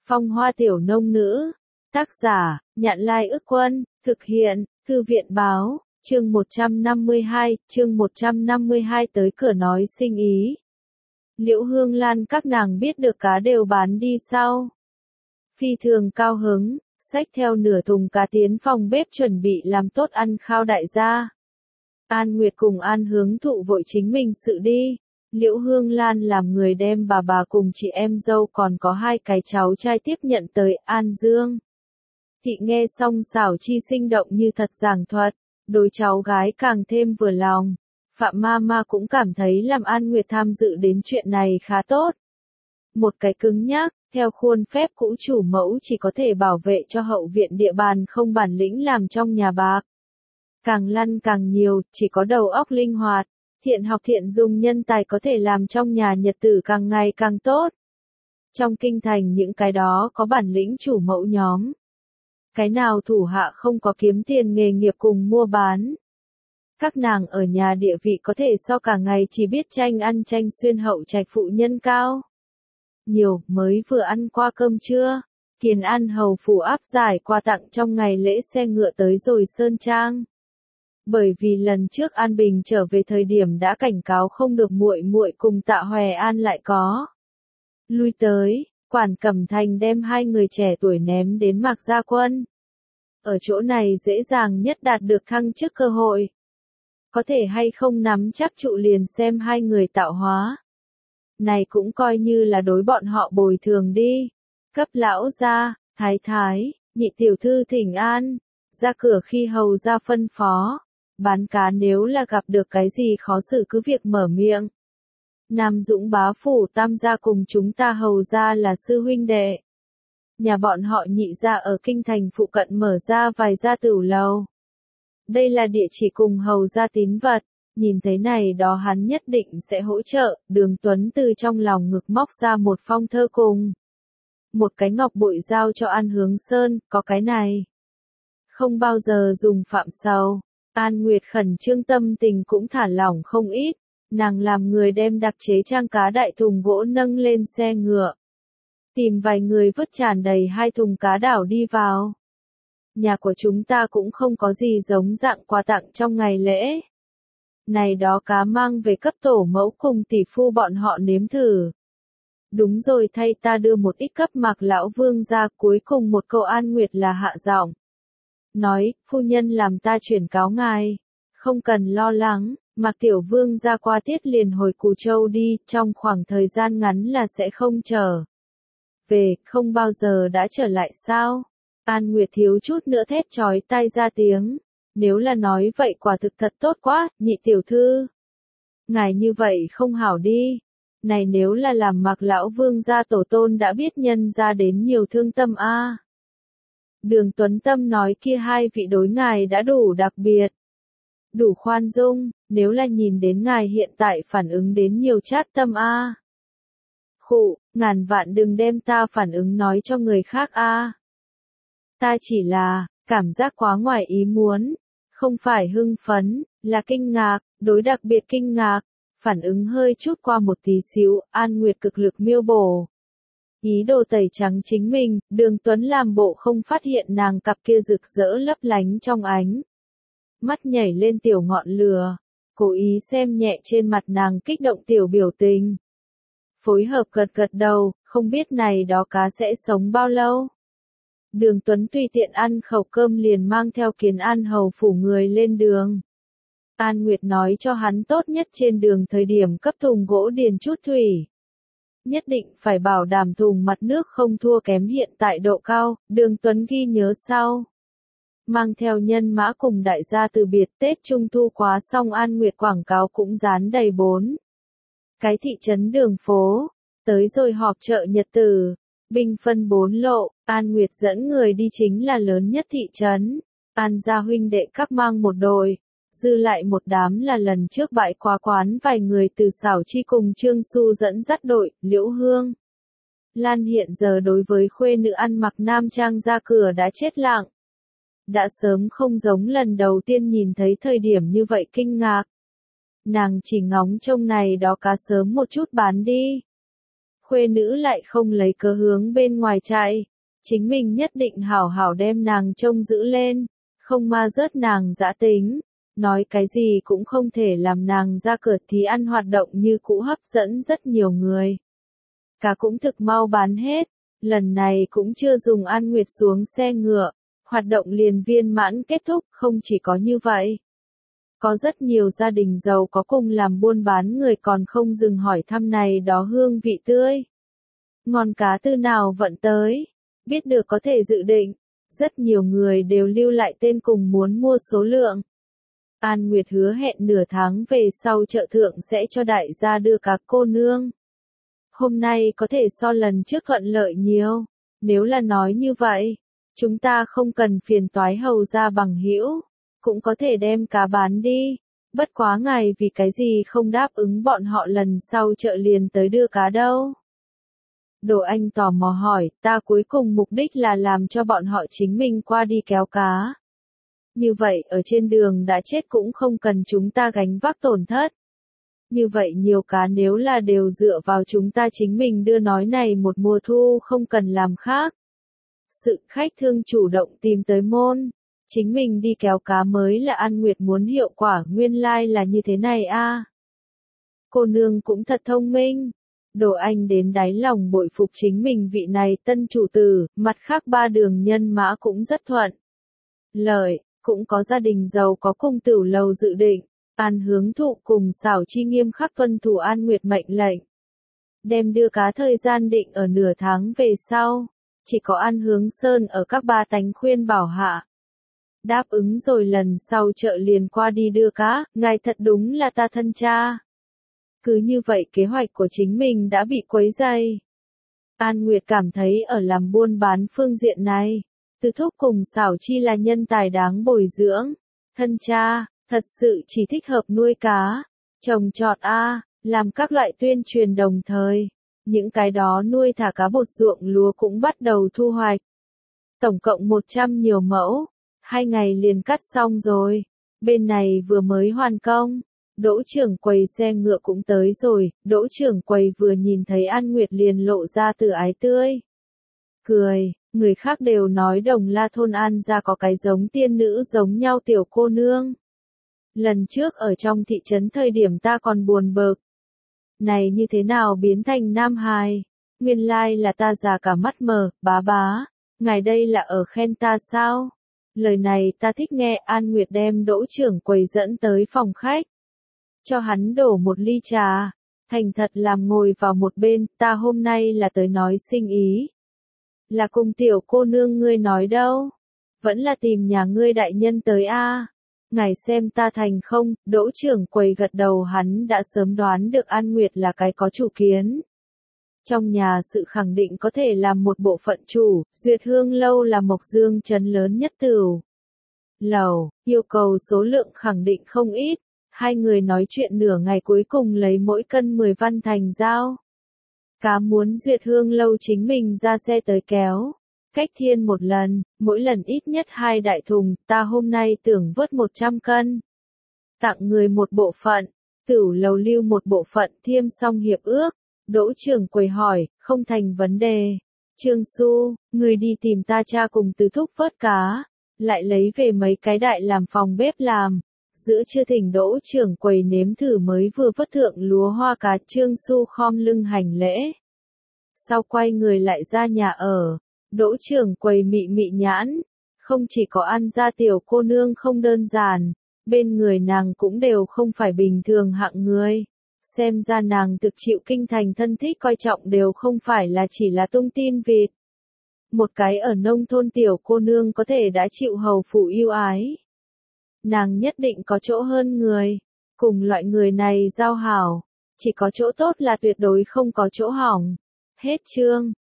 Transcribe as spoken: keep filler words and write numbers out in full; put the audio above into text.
Phong hoa tiểu nông nữ. Tác giả, Nhạn Lai Ức Quân, thực hiện, Thư viện báo, chương một trăm năm mươi hai, chương một trăm năm mươi hai tới cửa nói sinh ý. Liễu Hương Lan các nàng biết được cá đều bán đi sau. Phi thường cao hứng, xách theo nửa thùng cá tiến phòng bếp chuẩn bị làm tốt ăn khao đại gia. An Nguyệt cùng An Hướng Thụ vội chính mình sự đi. Liễu Hương Lan làm người đem bà bà cùng chị em dâu còn có hai cái cháu trai tiếp nhận tới An Dương. Thị nghe xong xảo chi sinh động như thật giảng thuật, đối cháu gái càng thêm vừa lòng. Phạm ma ma cũng cảm thấy làm An Nguyệt tham dự đến chuyện này khá tốt. Một cái cứng nhắc, theo khuôn phép cũ chủ mẫu chỉ có thể bảo vệ cho hậu viện địa bàn không bản lĩnh làm trong nhà bạc. Càng lăn càng nhiều, chỉ có đầu óc linh hoạt, thiện học thiện dùng nhân tài có thể làm trong nhà nhật tử càng ngày càng tốt. Trong kinh thành những cái đó có bản lĩnh chủ mẫu nhóm. Cái nào thủ hạ không có kiếm tiền nghề nghiệp cùng mua bán. Các nàng ở nhà địa vị có thể so cả ngày chỉ biết tranh ăn tranh xuyên hậu trạch phụ nhân cao. Nhiều, mới vừa ăn qua cơm trưa, Kiền An hầu phủ áp giải quà tặng trong ngày lễ xe ngựa tới rồi Sơn Trang. Bởi vì lần trước An Bình trở về thời điểm đã cảnh cáo không được muội muội cùng Tạ Hòe An lại có. Lui tới, Quản Cẩm Thành đem hai người trẻ tuổi ném đến Mạc Gia Quân. Ở chỗ này dễ dàng nhất đạt được thăng chức cơ hội. Có thể hay không nắm chắc trụ liền xem hai người tạo hóa. Này cũng coi như là đối bọn họ bồi thường đi. Cấp lão gia, thái thái, nhị tiểu thư thỉnh an, ra cửa khi hầu ra phân phó. Bán cá nếu là gặp được cái gì khó xử cứ việc mở miệng. Nam Dũng bá phủ tam gia cùng chúng ta hầu ra là sư huynh đệ. Nhà bọn họ nhị gia ở kinh thành phụ cận mở ra vài gia tửu lầu. Đây là địa chỉ cùng hầu ra tín vật, nhìn thấy này đó hắn nhất định sẽ hỗ trợ. Đường Tuấn từ trong lòng ngực móc ra một phong thơ cùng một cái ngọc bội giao cho An Hướng Sơn, có cái này. Không bao giờ dùng phạm sầu. An Nguyệt khẩn trương tâm tình cũng thả lỏng không ít, nàng làm người đem đặc chế trang cá đại thùng gỗ nâng lên xe ngựa. Tìm vài người vứt tràn đầy hai thùng cá đảo đi vào. Nhà của chúng ta cũng không có gì giống dạng quà tặng trong ngày lễ. Này đó cá mang về cấp tổ mẫu cùng tỷ phu bọn họ nếm thử. Đúng rồi, thay ta đưa một ít cấp Mạc lão vương ra. Cuối cùng một câu An Nguyệt là hạ giọng. Nói, phu nhân làm ta chuyển cáo ngài. Không cần lo lắng, Mạc tiểu vương ra qua tiết liền hồi Cù Châu đi, trong khoảng thời gian ngắn là sẽ không trở về, không bao giờ đã trở lại sao? An Nguyệt thiếu chút nữa thét chói tai ra tiếng. Nếu là nói vậy quả thực thật tốt quá, nhị tiểu thư. Ngài như vậy không hảo đi. Này nếu là làm Mạc lão vương gia tổ tôn đã biết nhân ra đến nhiều thương tâm a. À. Đường Tuấn Tâm nói kia hai vị đối ngài đã đủ đặc biệt. Đủ khoan dung, nếu là nhìn đến ngài hiện tại phản ứng đến nhiều chát tâm a. À. Khụ, ngàn vạn đừng đem ta phản ứng nói cho người khác a. À. Ta chỉ là, cảm giác quá ngoài ý muốn, không phải hưng phấn, là kinh ngạc, đối đặc biệt kinh ngạc, phản ứng hơi chút qua một tí xíu, An Nguyệt cực lực miêu bổ. Ý đồ tẩy trắng chính mình, Đường Tuấn làm bộ không phát hiện nàng cặp kia rực rỡ lấp lánh trong ánh. Mắt nhảy lên tiểu ngọn lửa, cố ý xem nhẹ trên mặt nàng kích động tiểu biểu tình. Phối hợp gật gật đầu, không biết này đó cá sẽ sống bao lâu. Đường Tuấn tùy tiện ăn khẩu cơm liền mang theo Kiền An hầu phủ người lên đường. An Nguyệt nói cho hắn tốt nhất trên đường thời điểm cấp thùng gỗ điền chút thủy. Nhất định phải bảo đảm thùng mặt nước không thua kém hiện tại độ cao, Đường Tuấn ghi nhớ sau. Mang theo nhân mã cùng đại gia từ biệt Tết Trung Thu quá xong An Nguyệt quảng cáo cũng dán đầy bốn. Cái thị trấn đường phố, tới rồi họp chợ nhật tử, binh phân bốn lộ, An Nguyệt dẫn người đi chính là lớn nhất thị trấn. An gia huynh đệ các mang một đội. Dư lại một đám là lần trước bại quá quán vài người từ xảo chi cùng Trương Xu dẫn dắt đội, Liễu Hương Lan hiện giờ đối với khuê nữ ăn mặc nam trang ra cửa đã chết lặng. Đã sớm không giống lần đầu tiên nhìn thấy thời điểm như vậy kinh ngạc. Nàng chỉ ngóng trông này đó cá sớm một chút bán đi. khuê nữ lại không lấy cớ hướng bên ngoài chạy. Chính mình nhất định hảo hảo đem nàng trông giữ lên, không ma rớt nàng dã tính. Nói cái gì cũng không thể làm nàng ra cửa thì ăn hoạt động như cũ hấp dẫn rất nhiều người. Cá cũng thực mau bán hết, lần này cũng chưa dùng An Nguyệt xuống xe ngựa, hoạt động liền viên mãn kết thúc, không chỉ có như vậy. Có rất nhiều gia đình giàu có cùng làm buôn bán người còn không dừng hỏi thăm này đó hương vị tươi. Ngon cá từ nào vận tới, biết được có thể dự định, rất nhiều người đều lưu lại tên cùng muốn mua số lượng. An Nguyệt hứa hẹn nửa tháng về sau chợ thượng sẽ cho đại gia đưa cá cô nương. Hôm nay có thể so lần trước thuận lợi nhiều, nếu là nói như vậy, chúng ta không cần phiền toái hầu ra bằng hữu, cũng có thể đem cá bán đi. Bất quá ngài vì cái gì không đáp ứng bọn họ lần sau chợ liền tới đưa cá đâu. Đồ Anh tò mò hỏi, ta cuối cùng mục đích là làm cho bọn họ chính mình qua đi kéo cá. Như vậy ở trên đường đã chết cũng không cần chúng ta gánh vác tổn thất. Như vậy nhiều cá nếu là đều dựa vào chúng ta chính mình đưa nói này một mùa thu không cần làm khác. Sự khách thương chủ động tìm tới môn, chính mình đi kéo cá mới là An Nguyệt muốn hiệu quả nguyên lai like là như thế này a. À. Cô nương cũng thật thông minh. Đồ Anh đến đáy lòng bội phục chính mình vị này tân chủ tử, mặt khác ba đường nhân mã cũng rất thuận. Lợi, cũng có gia đình giàu có cung tửu lầu dự định, An Hướng Thụ cùng Xảo Chi nghiêm khắc tuân thủ An Nguyệt mệnh lệnh. Đem đưa cá thời gian định ở nửa tháng về sau, chỉ có An Hướng Sơn ở các ba tánh khuyên bảo hạ. Đáp ứng rồi lần sau chợ liền qua đi đưa cá, ngài thật đúng là ta thân cha. Cứ như vậy kế hoạch của chính mình đã bị quấy dày. An Nguyệt cảm thấy ở làm buôn bán phương diện này, Từ Thúc cùng Xảo Chi là nhân tài đáng bồi dưỡng. Thân cha, thật sự chỉ thích hợp nuôi cá, trồng trọt a, làm các loại tuyên truyền đồng thời. Những cái đó nuôi thả cá bột ruộng lúa cũng bắt đầu thu hoạch. Tổng cộng một trăm nhiều mẫu, hai ngày liền cắt xong rồi. Bên này vừa mới hoàn công. Đỗ trưởng quầy xe ngựa cũng tới rồi, đỗ trưởng quầy vừa nhìn thấy An Nguyệt liền lộ ra từ ái tươi. Cười, người khác đều nói Đồng La thôn An gia có cái giống tiên nữ giống nhau tiểu cô nương. Lần trước ở trong thị trấn thời điểm ta còn buồn bực. Này như thế nào biến thành nam hài? Nguyên lai là ta già cả mắt mờ, bá bá. Ngài đây là ở khen ta sao? Lời này ta thích nghe. An Nguyệt đem đỗ trưởng quầy dẫn tới phòng khách. Cho hắn đổ một ly trà, thành thật làm ngồi vào một bên, ta hôm nay là tới nói sinh ý. Là cùng tiểu cô nương ngươi nói đâu, vẫn là tìm nhà ngươi đại nhân tới a. À. Ngài xem ta thành không, đỗ trưởng quầy gật đầu hắn đã sớm đoán được An Nguyệt là cái có chủ kiến. Trong nhà sự khẳng định có thể làm một bộ phận chủ, Duyệt Hương lâu là Mộc Dương trấn lớn nhất tửu lầu, yêu cầu số lượng khẳng định không ít. Hai người nói chuyện nửa ngày cuối cùng lấy mỗi cân mười văn thành giao. Cá muốn Duyệt Hương lâu chính mình ra xe tới kéo. Cách thiên một lần, mỗi lần ít nhất hai đại thùng, ta hôm nay tưởng vớt một trăm cân. Tặng người một bộ phận, tửu lầu lưu một bộ phận thiêm xong hiệp ước. Đỗ trưởng quầy hỏi, không thành vấn đề. Trương Xu, người đi tìm ta cha cùng Từ Thúc vớt cá. Lại lấy về mấy cái đại làm phòng bếp làm. Giữa trưa thỉnh đỗ trưởng quầy nếm thử mới vừa vớt thượng lúa hoa cá. Trương Xu khom lưng hành lễ. Sau quay người lại ra nhà ở, đỗ trưởng quầy mị mị nhãn. Không chỉ có An gia tiểu cô nương không đơn giản, bên người nàng cũng đều không phải bình thường hạng người. Xem ra nàng thực chịu kinh thành thân thích coi trọng đều không phải là chỉ là tung tin vịt. Một cái ở nông thôn tiểu cô nương có thể đã chịu hầu phủ yêu ái. Nàng nhất định có chỗ hơn người, cùng loại người này giao hảo, chỉ có chỗ tốt là tuyệt đối không có chỗ hỏng. Hết chương.